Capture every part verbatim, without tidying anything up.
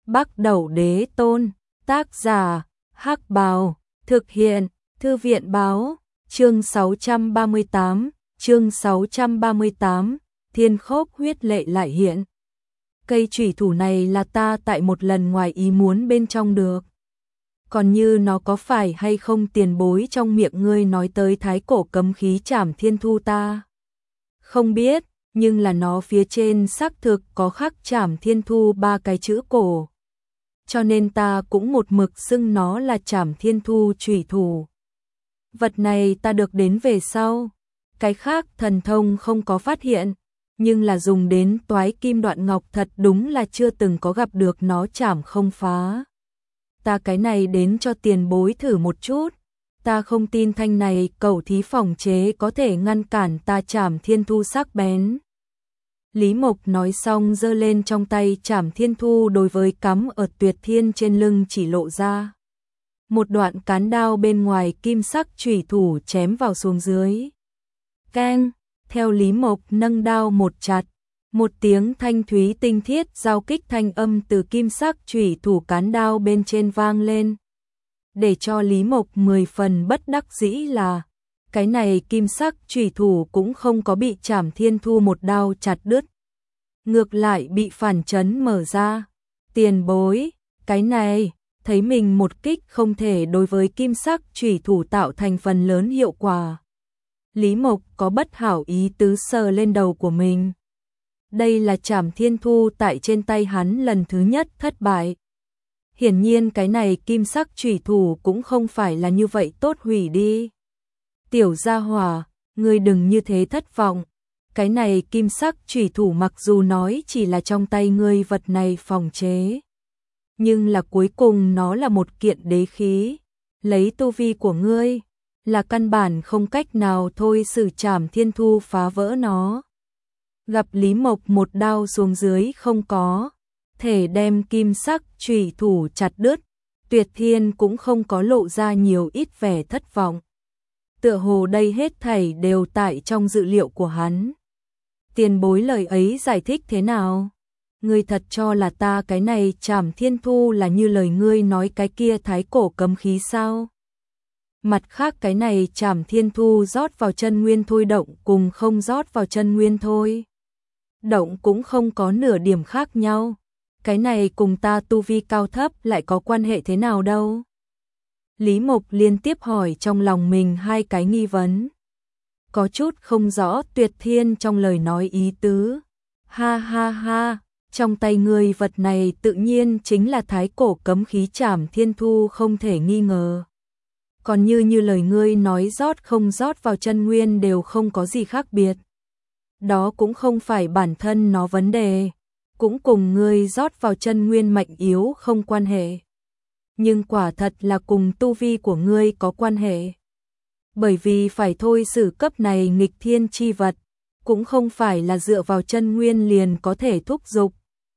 Bắc Đẩu Đế Tôn, tác giả, Hắc Bào, thực hiện, Thư viện báo, chương sáu trăm ba mươi tám, chương sáu trăm ba mươi tám, thiên khốc huyết lệ lại hiện. Cây chủy thủ này là ta tại một lần ngoài ý muốn bên trong được. Còn như nó có phải hay không tiền bối trong miệng ngươi nói tới thái cổ cấm khí Trảm Thiên Thu ta? Không biết, nhưng là nó phía trên xác thực có khắc Trảm Thiên Thu ba cái chữ cổ. Cho nên ta cũng một mực xưng nó là Trảm Thiên Thu chủy thủ. Vật này ta được đến về sau, cái khác thần thông không có phát hiện, nhưng là dùng đến toái kim đoạn ngọc thật đúng là chưa từng có gặp được nó chảm không phá. Ta cái này đến cho tiền bối thử một chút, ta không tin thanh này cẩu thí phòng chế có thể ngăn cản ta Trảm Thiên Thu sắc bén. Lý Mộc nói xong giơ lên trong tay Trảm Thiên Thu đối với cắm ở Tuyệt Thiên trên lưng chỉ lộ ra. Một đoạn cán đao bên ngoài kim sắc chủy thủ chém vào xuống dưới. Keng, theo Lý Mộc nâng đao một chặt, một tiếng thanh thúy tinh thiết giao kích thanh âm từ kim sắc chủy thủ cán đao bên trên vang lên. Để cho Lý Mộc mười phần bất đắc dĩ là, cái này kim sắc chủy thủ cũng không có bị Trảm Thiên Thu một đao chặt đứt. Ngược lại bị phản chấn mở ra. Tiền bối, cái này, thấy mình một kích không thể đối với kim sắc chủy thủ tạo thành phần lớn hiệu quả. Lý Mộc có bất hảo ý tứ sờ lên đầu của mình. Đây là Trảm Thiên Thu tại trên tay hắn lần thứ nhất thất bại. Hiển nhiên cái này kim sắc chủy thủ cũng không phải là như vậy tốt hủy đi. Tiểu gia hỏa, ngươi đừng như thế thất vọng. Cái này kim sắc chủy thủ mặc dù nói chỉ là trong tay ngươi vật này phòng chế, nhưng là cuối cùng nó là một kiện đế khí. Lấy tu vi của ngươi, là căn bản không cách nào thôi sử Trảm Thiên Thu phá vỡ nó. Gặp Lý Mộc một đao xuống dưới không có thể đem kim sắc chủy thủ chặt đứt, Tuyệt Thiên cũng không có lộ ra nhiều ít vẻ thất vọng. Tựa hồ đây hết thảy đều tại trong dự liệu của hắn. Tiền bối lời ấy giải thích thế nào? Ngươi thật cho là ta cái này Trảm Thiên Thu là như lời ngươi nói cái kia thái cổ cấm khí sao? Mặt khác cái này Trảm Thiên Thu rót vào chân nguyên thôi động cùng không rót vào chân nguyên thôi động cũng không có nửa điểm khác nhau. Cái này cùng ta tu vi cao thấp lại có quan hệ thế nào đâu? Lý Mộc liên tiếp hỏi trong lòng mình hai cái nghi vấn. Có chút không rõ Tuyệt Thiên trong lời nói ý tứ. Ha ha ha, trong tay ngươi vật này tự nhiên chính là thái cổ cấm khí Trảm Thiên Thu không thể nghi ngờ. Còn như như lời ngươi nói rót không rót vào chân nguyên đều không có gì khác biệt. Đó cũng không phải bản thân nó vấn đề, cũng cùng ngươi rót vào chân nguyên mạnh yếu không quan hệ. Nhưng quả thật là cùng tu vi của ngươi có quan hệ. Bởi vì phải thôi sử cấp này nghịch thiên chi vật, cũng không phải là dựa vào chân nguyên liền có thể thúc giục.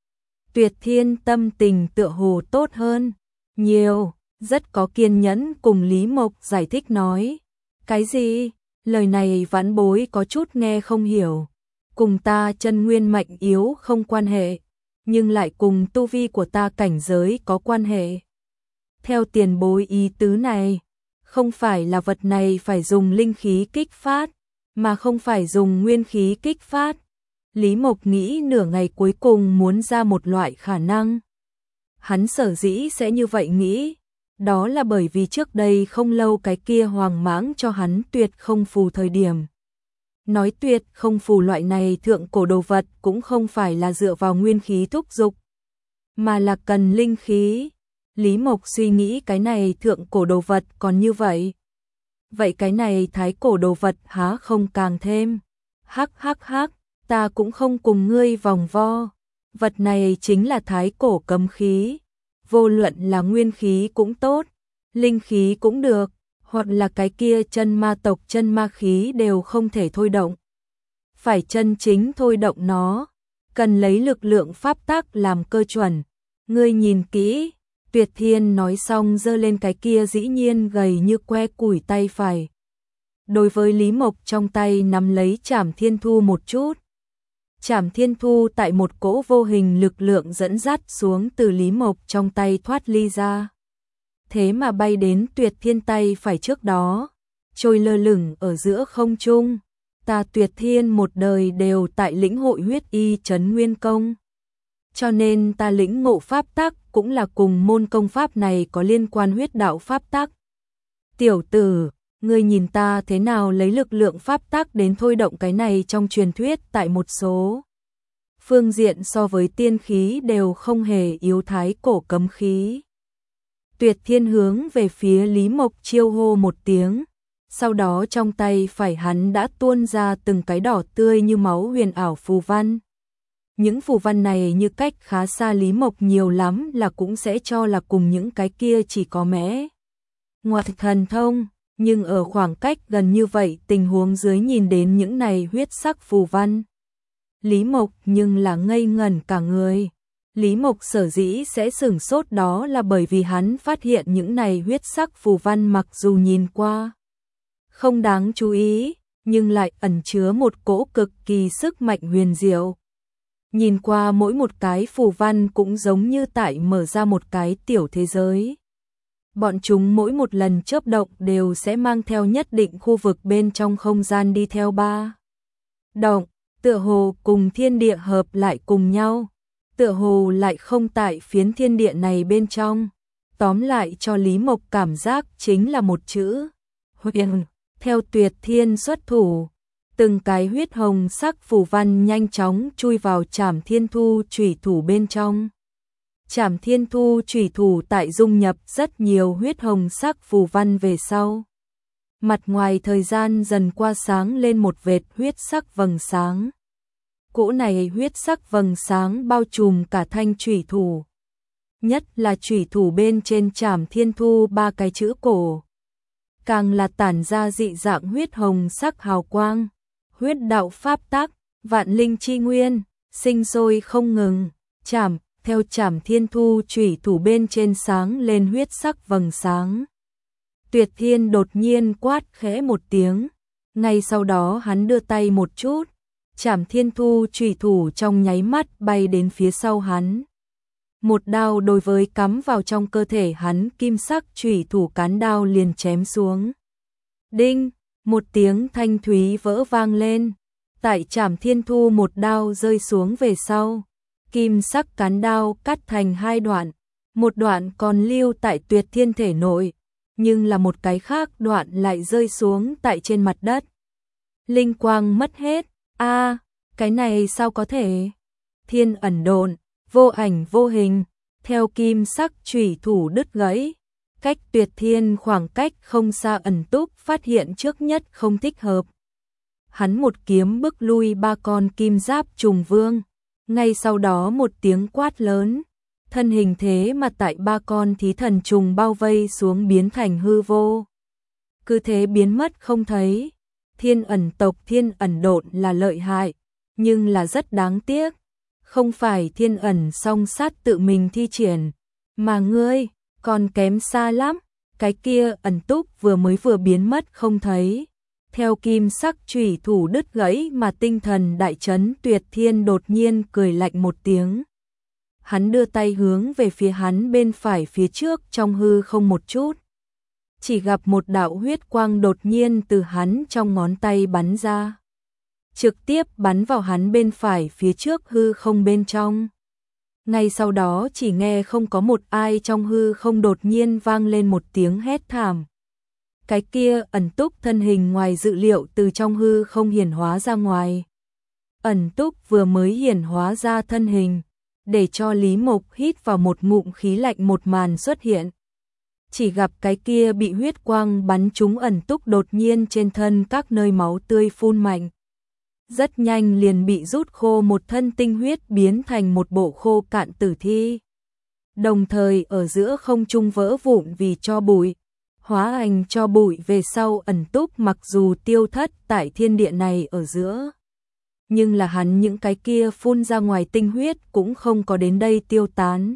Tuyệt Thiên tâm tình tựa hồ tốt hơn nhiều, rất có kiên nhẫn cùng Lý Mộc giải thích nói. Cái gì? Lời này vãn bối có chút nghe không hiểu. Cùng ta chân nguyên mạnh yếu không quan hệ, nhưng lại cùng tu vi của ta cảnh giới có quan hệ. Theo tiền bối ý tứ này, không phải là vật này phải dùng linh khí kích phát, mà không phải dùng nguyên khí kích phát. Lý Mộc nghĩ nửa ngày cuối cùng muốn ra một loại khả năng. Hắn sở dĩ sẽ như vậy nghĩ, đó là bởi vì trước đây không lâu cái kia hoàng mãng cho hắn tuyệt không phù thời điểm. Nói tuyệt không phù loại này thượng cổ đồ vật cũng không phải là dựa vào nguyên khí thúc dục, mà là cần linh khí. Lý Mộc suy nghĩ cái này thượng cổ đồ vật còn như vậy. Vậy cái này thái cổ đồ vật há không càng thêm. Hắc hắc hắc, ta cũng không cùng ngươi vòng vo. Vật này chính là thái cổ cấm khí. Vô luận là nguyên khí cũng tốt, linh khí cũng được, hoặc là cái kia chân ma tộc chân ma khí đều không thể thôi động. Phải chân chính thôi động nó, cần lấy lực lượng pháp tắc làm cơ chuẩn. Ngươi nhìn kỹ. Tuyệt Thiên nói xong giơ lên cái kia dĩ nhiên gầy như que củi tay phải. Đối với Lý Mộc trong tay nắm lấy Trảm Thiên Thu một chút. Trảm Thiên Thu tại một cỗ vô hình lực lượng dẫn dắt xuống từ Lý Mộc trong tay thoát ly ra. Thế mà bay đến Tuyệt Thiên tay phải trước đó, trôi lơ lửng ở giữa không trung. Ta Tuyệt Thiên một đời đều tại lĩnh hội huyết y trấn nguyên công. Cho nên ta lĩnh ngộ pháp tắc cũng là cùng môn công pháp này có liên quan huyết đạo pháp tắc. Tiểu tử, ngươi nhìn ta thế nào lấy lực lượng pháp tắc đến thôi động cái này trong truyền thuyết tại một số phương diện so với tiên khí đều không hề yếu thái cổ cấm khí. Tuyệt Thiên hướng về phía Lý Mộc chiêu hô một tiếng, sau đó trong tay phải hắn đã tuôn ra từng cái đỏ tươi như máu huyền ảo phù văn. Những phù văn này như cách khá xa Lý Mộc nhiều lắm là cũng sẽ cho là cùng những cái kia chỉ có mẽ ngoại thần thông, nhưng ở khoảng cách gần như vậy tình huống dưới nhìn đến những này huyết sắc phù văn. Lý Mộc nhưng là ngây ngẩn cả người. Lý Mộc sở dĩ sẽ sửng sốt đó là bởi vì hắn phát hiện những này huyết sắc phù văn mặc dù nhìn qua không đáng chú ý, nhưng lại ẩn chứa một cỗ cực kỳ sức mạnh huyền diệu. Nhìn qua mỗi một cái phù văn cũng giống như tại mở ra một cái tiểu thế giới. Bọn chúng mỗi một lần chớp động đều sẽ mang theo nhất định khu vực bên trong không gian đi theo ba động, tựa hồ cùng thiên địa hợp lại cùng nhau, tựa hồ lại không tại phiến thiên địa này bên trong. Tóm lại cho Lý Mộc cảm giác chính là một chữ huyền. Theo Tuyệt Thiên xuất thủ, từng cái huyết hồng sắc phù văn nhanh chóng chui vào Trảm Thiên Thu chủy thủ bên trong. Trảm Thiên Thu chủy thủ tại dung nhập rất nhiều huyết hồng sắc phù văn về sau. Mặt ngoài thời gian dần qua sáng lên một vệt huyết sắc vầng sáng. Cỗ này huyết sắc vầng sáng bao trùm cả thanh chủy thủ. Nhất là chủy thủ bên trên Trảm Thiên Thu ba cái chữ cổ. Càng là tản ra dị dạng huyết hồng sắc hào quang. Huyết đạo pháp tắc, vạn linh chi nguyên, sinh sôi không ngừng. Trảm, theo Trảm Thiên Thu chủy thủ bên trên sáng lên huyết sắc vầng sáng. Tuyệt Thiên đột nhiên quát khẽ một tiếng. Ngay sau đó hắn đưa tay một chút. Trảm Thiên Thu chủy thủ trong nháy mắt bay đến phía sau hắn. Một đao đối với cắm vào trong cơ thể hắn kim sắc chủy thủ cán đao liền chém xuống. Đinh, một tiếng thanh thúy vỡ vang lên. Tại Trảm Thiên Thu một đao rơi xuống về sau, kim sắc cán đao cắt thành hai đoạn. Một đoạn còn lưu tại Tuyệt Thiên thể nội, nhưng là một cái khác đoạn lại rơi xuống tại trên mặt đất. Linh quang mất hết. A, à, cái này sao có thể? Thiên ẩn độn, vô ảnh vô hình, theo kim sắc chủy thủ đứt gãy. Cách Tuyệt Thiên khoảng cách không xa ẩn túc phát hiện trước nhất không thích hợp. Hắn một kiếm bức lui ba con kim giáp trùng vương. Ngay sau đó một tiếng quát lớn. Thân hình thế mà tại ba con thí thần trùng bao vây xuống biến thành hư vô. Cứ thế biến mất không thấy. Thiên ẩn tộc thiên ẩn độn là lợi hại, nhưng là rất đáng tiếc. Không phải thiên ẩn song sát tự mình thi triển, mà ngươi còn kém xa lắm. Cái kia ẩn túc vừa mới vừa biến mất không thấy. Theo kim sắc chủy thủ đứt gãy mà tinh thần đại chấn. Tuyệt Thiên đột nhiên cười lạnh một tiếng. Hắn đưa tay hướng về phía hắn bên phải phía trước trong hư không một chút. Chỉ gặp một đạo huyết quang đột nhiên từ hắn trong ngón tay bắn ra. Trực tiếp bắn vào hắn bên phải phía trước hư không bên trong. Ngay sau đó chỉ nghe không có một ai trong hư không đột nhiên vang lên một tiếng hét thảm. Cái kia ẩn túc thân hình ngoài dự liệu từ trong hư không hiển hóa ra ngoài. Ẩn túc vừa mới hiển hóa ra thân hình, để cho Lý Mộc hít vào một ngụm khí lạnh. Một màn xuất hiện. Chỉ gặp cái kia bị huyết quang bắn trúng ẩn túc đột nhiên trên thân các nơi máu tươi phun mạnh. Rất nhanh liền bị rút khô một thân tinh huyết biến thành một bộ khô cạn tử thi. Đồng thời ở giữa không trung vỡ vụn vì cho bụi. Hóa thành cho bụi về sau ẩn túc mặc dù tiêu thất tại thiên địa này ở giữa. Nhưng là hắn những cái kia phun ra ngoài tinh huyết cũng không có đến đây tiêu tán.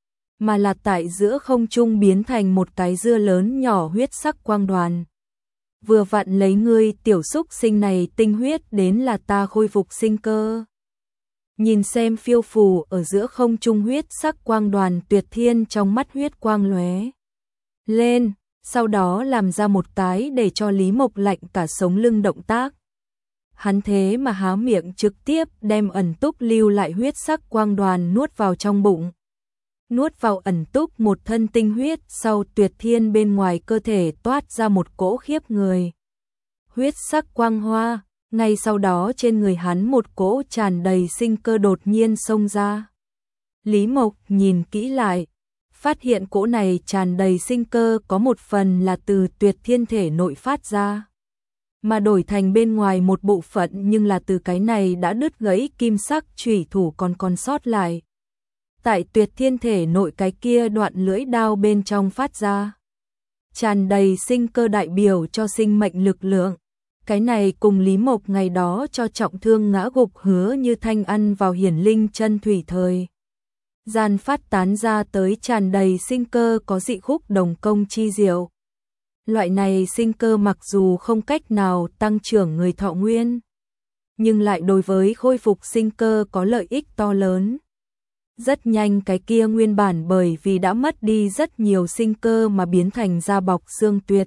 Mà là tại giữa không trung biến thành một cái dưa lớn nhỏ huyết sắc quang đoàn. Vừa vặn lấy ngươi tiểu xúc sinh này tinh huyết đến là ta khôi phục sinh cơ. Nhìn xem phiêu phù ở giữa không trung huyết sắc quang đoàn Tuyệt Thiên trong mắt huyết quang lóe lên, sau đó làm ra một cái để cho Lý Mộc lạnh cả sống lưng động tác. Hắn thế mà há miệng trực tiếp đem ẩn túc lưu lại huyết sắc quang đoàn nuốt vào trong bụng. Nuốt vào ẩn túc một thân tinh huyết, sau Tuyệt Thiên bên ngoài cơ thể toát ra một cỗ khiếp người huyết sắc quang hoa, ngay sau đó trên người hắn một cỗ tràn đầy sinh cơ đột nhiên xông ra. Lý Mộc nhìn kỹ lại, phát hiện cỗ này tràn đầy sinh cơ có một phần là từ Tuyệt Thiên thể nội phát ra, mà đổi thành bên ngoài một bộ phận nhưng là từ cái này đã đứt gãy kim sắc chủy thủ còn còn sót lại. Tại Tuyệt Thiên thể nội cái kia đoạn lưỡi đao bên trong phát ra. Tràn đầy sinh cơ đại biểu cho sinh mệnh lực lượng. Cái này cùng Lý Mộc ngày đó cho trọng thương ngã gục Hứa Như Thanh ăn vào hiển linh chân thủy thời gian phát tán ra tới tràn đầy sinh cơ có dị khúc đồng công chi diệu. Loại này sinh cơ mặc dù không cách nào tăng trưởng người thọ nguyên, nhưng lại đối với khôi phục sinh cơ có lợi ích to lớn. Rất nhanh cái kia nguyên bản bởi vì đã mất đi rất nhiều sinh cơ mà biến thành da bọc xương Tuyệt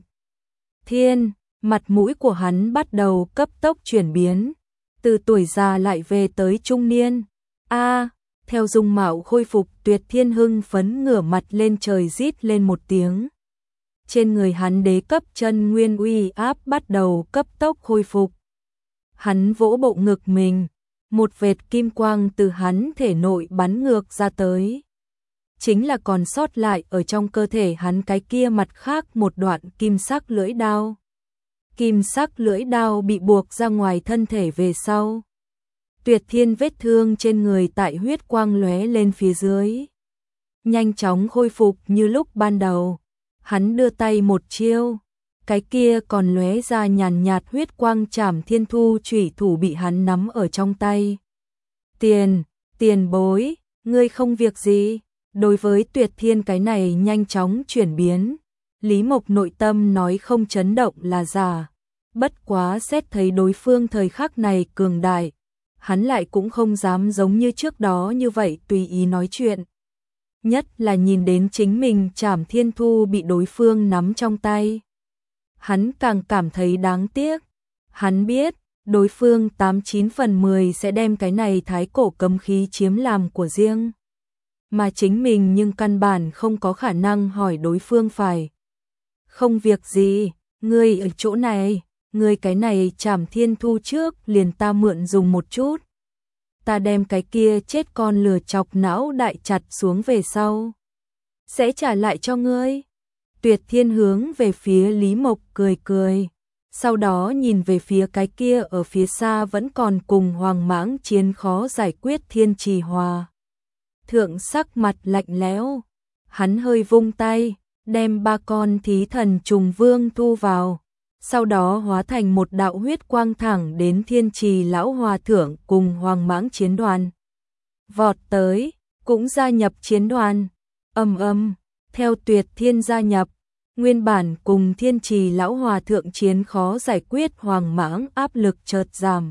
Thiên, mặt mũi của hắn bắt đầu cấp tốc chuyển biến, từ tuổi già lại về tới trung niên. A, theo dung mạo khôi phục, Tuyệt Thiên hưng phấn ngửa mặt lên trời rít lên một tiếng. Trên người hắn đế cấp chân nguyên uy áp bắt đầu cấp tốc khôi phục. Hắn vỗ bộ ngực mình, một vệt kim quang từ hắn thể nội bắn ngược ra tới. Chính là còn sót lại ở trong cơ thể hắn cái kia mặt khác một đoạn kim sắc lưỡi đao. Kim sắc lưỡi đao bị buộc ra ngoài thân thể về sau. Tuyệt Thiên vết thương trên người tại huyết quang lóe lên phía dưới, nhanh chóng khôi phục như lúc ban đầu. Hắn đưa tay một chiêu, cái kia còn lóe ra nhàn nhạt huyết quang Trảm Thiên Thu chủy thủ bị hắn nắm ở trong tay. Tiền, tiền bối, ngươi không việc gì. Đối với Tuyệt Thiên cái này nhanh chóng chuyển biến, Lý Mộc nội tâm nói không chấn động là giả. Bất quá xét thấy đối phương thời khắc này cường đại, hắn lại cũng không dám giống như trước đó như vậy tùy ý nói chuyện. Nhất là nhìn đến chính mình Trảm Thiên Thu bị đối phương nắm trong tay, hắn càng cảm thấy đáng tiếc. Hắn biết, đối phương tám chín phần mười sẽ đem cái này thái cổ cấm khí chiếm làm của riêng. Mà chính mình nhưng căn bản không có khả năng hỏi đối phương phải. Không việc gì, ngươi ở chỗ này, ngươi cái này Trảm Thiên Thu trước liền ta mượn dùng một chút. Ta đem cái kia chết con lừa chọc não đại chặt xuống về sau, sẽ trả lại cho ngươi. Tuyệt Thiên hướng về phía Lý Mộc cười cười, sau đó nhìn về phía cái kia ở phía xa vẫn còn cùng Hoàng Mãng chiến khó giải quyết Thiên Trì Hòa Thượng sắc mặt lạnh lẽo, hắn hơi vung tay, đem ba con thí thần trùng vương thu vào, sau đó hóa thành một đạo huyết quang thẳng đến Thiên Trì lão hòa thượng cùng Hoàng Mãng chiến đoàn. Vọt tới, cũng gia nhập chiến đoàn. Ầm ầm, theo Tuyệt Thiên gia nhập, nguyên bản cùng Thiên Trì lão hòa thượng chiến khó giải quyết Hoàng Mãng áp lực chợt giảm.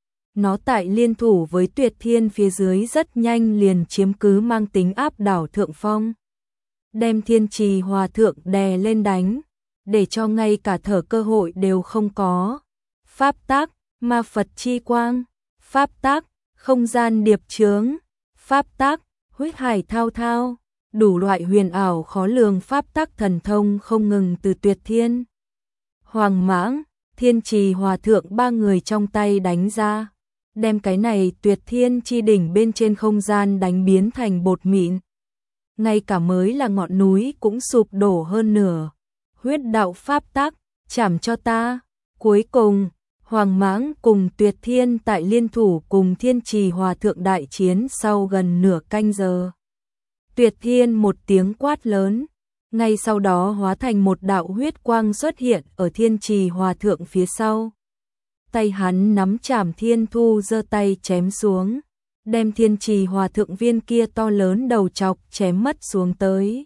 Nó tại liên thủ với Tuyệt Thiên phía dưới rất nhanh liền chiếm cứ mang tính áp đảo thượng phong, đem Thiên Trì hòa thượng đè lên đánh, để cho ngay cả thở cơ hội đều không có. Pháp tác, ma Phật chi quang, pháp tác, không gian điệp chướng, pháp tác, huyết hải thao thao, đủ loại huyền ảo khó lường pháp tác thần thông không ngừng từ Tuyệt Thiên, Hoàng Mãng, Thiên Trì hòa thượng ba người trong tay đánh ra, đem cái này Tuyệt Thiên chi đỉnh bên trên không gian đánh biến thành bột mịn. Ngay cả mới là ngọn núi cũng sụp đổ hơn nửa. Huyết đạo pháp tác, chảm cho ta. Cuối cùng, Hoàng Mãng cùng Tuyệt Thiên tại liên thủ cùng Thiên Trì hòa thượng đại chiến sau gần nửa canh giờ. Tuyệt Thiên một tiếng quát lớn, ngay sau đó hóa thành một đạo huyết quang xuất hiện ở Thiên Trì hòa thượng phía sau. Tay hắn nắm Trảm Thiên Thu giơ tay chém xuống, đem Thiên Trì hòa thượng viên kia to lớn đầu chọc chém mất xuống tới.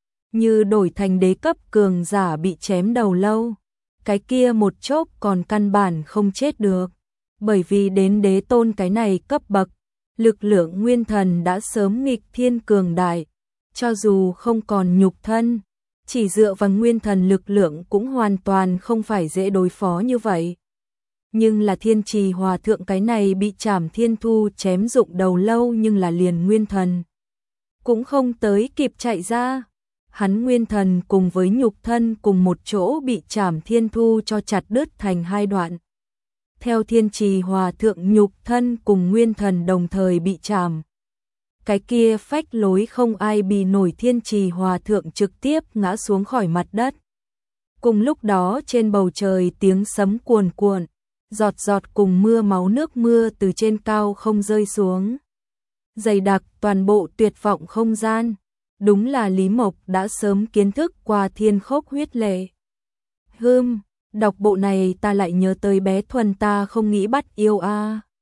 Như đổi thành đế cấp cường giả bị chém đầu lâu, cái kia một chốc còn căn bản không chết được, bởi vì đến đế tôn cái này cấp bậc, Lực lượng nguyên thần đã sớm nghịch thiên cường đại, cho dù không còn nhục thân, chỉ dựa vào nguyên thần lực lượng cũng hoàn toàn không phải dễ đối phó như vậy. Nhưng là Thiên Trì Hòa Thượng cái này bị Trảm Thiên Thu chém dụng đầu lâu nhưng là liền nguyên thần cũng không tới kịp chạy ra. Hắn nguyên thần cùng với nhục thân cùng một chỗ bị Trảm Thiên Thu cho chặt đứt thành hai đoạn. Theo Thiên Trì Hòa Thượng nhục thân cùng nguyên thần đồng thời bị chạm. Cái kia phách lối không ai bì nổi Thiên Trì Hòa Thượng trực tiếp ngã xuống khỏi mặt đất. Cùng lúc đó trên bầu trời tiếng sấm cuồn cuộn, giọt giọt cùng mưa máu nước mưa từ trên cao không rơi xuống. Dày đặc toàn bộ tuyệt vọng không gian. Đúng là Lý Mộc đã sớm kiến thức qua thiên khốc huyết lệ. Hưm, đọc bộ này ta lại nhớ tới bé Thuần ta không nghĩ bắt yêu a. À.